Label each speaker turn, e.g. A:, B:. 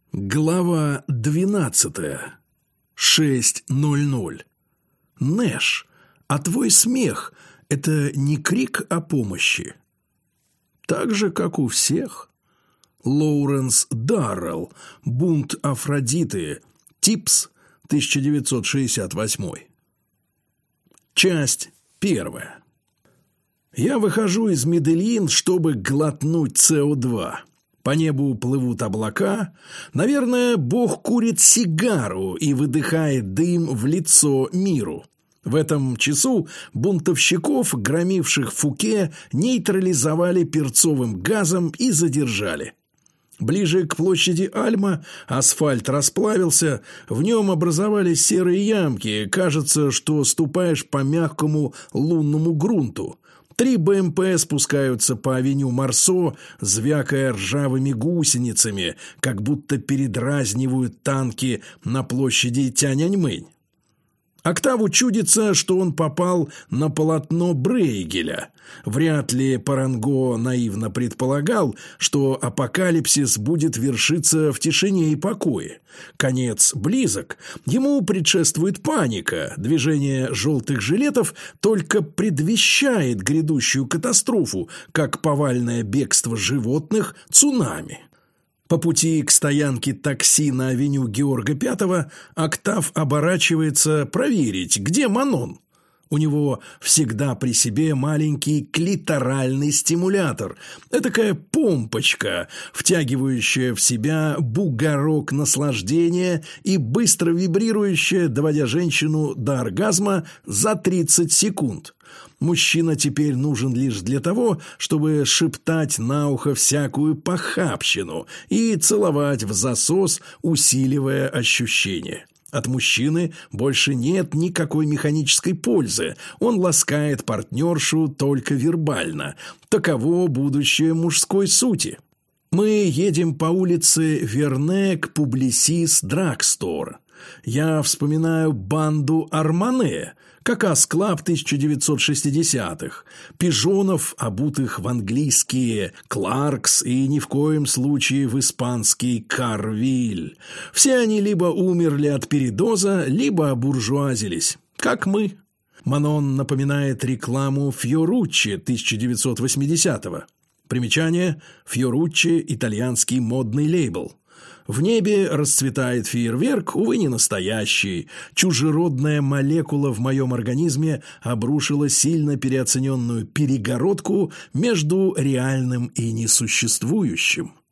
A: Глава 12. 6:00. Нэш, а твой смех – это не крик о помощи? Так же, как у всех. Лоуренс Даррелл. Бунт Афродиты. Типс. 1968. Часть 1. Я выхожу из Медельин, чтобы глотнуть СО2. По небу плывут облака. Наверное, Бог курит сигару и выдыхает дым в лицо миру. В этом часу бунтовщиков, громивших Фуке, нейтрализовали перцовым газом и задержали. Ближе к площади Альма асфальт расплавился, в нем образовались серые ямки, кажется, что ступаешь по мягкому лунному грунту. 3 БМП спускаются по авеню Марсо, звякая ржавыми гусеницами, как будто передразнивают танки на площади Тяньаньмэнь. Октаву чудится, что он попал на полотно Брейгеля. Вряд ли Паранго наивно предполагал, что апокалипсис будет вершиться в тишине и покое. Конец близок. Ему предшествует паника. Движение желтых жилетов только предвещает грядущую катастрофу, как повальное бегство животных цунами. По пути к стоянке такси на авеню Георга V Октав оборачивается проверить, где Манон. У него всегда при себе маленький клиторальный стимулятор, этакая помпочка, втягивающая в себя бугорок наслаждения и быстро вибрирующая, доводя женщину до оргазма за 30 секунд. Мужчина теперь нужен лишь для того, чтобы шептать на ухо всякую похабщину и целовать в засос, усиливая ощущения. От мужчины больше нет никакой механической пользы, он ласкает партнершу только вербально. Таково будущее мужской сути. Мы едем по улице Верне к Publicis Drugstore. Я вспоминаю банду Армане, Кокас-клаб 1960-х, пижонов, обутых в английские Кларкс и ни в коем случае в испанский Карвиль. Все они либо умерли от передоза, либо обуржуазились, как мы. Манон напоминает рекламу Фьоруччи 1980-го. Примечание: Фьоруччи – итальянский модный лейбл. В небе расцветает фейерверк, увы, не настоящий. Чужеродная молекула в моем организме обрушила сильно переоцененную перегородку между реальным и несуществующим.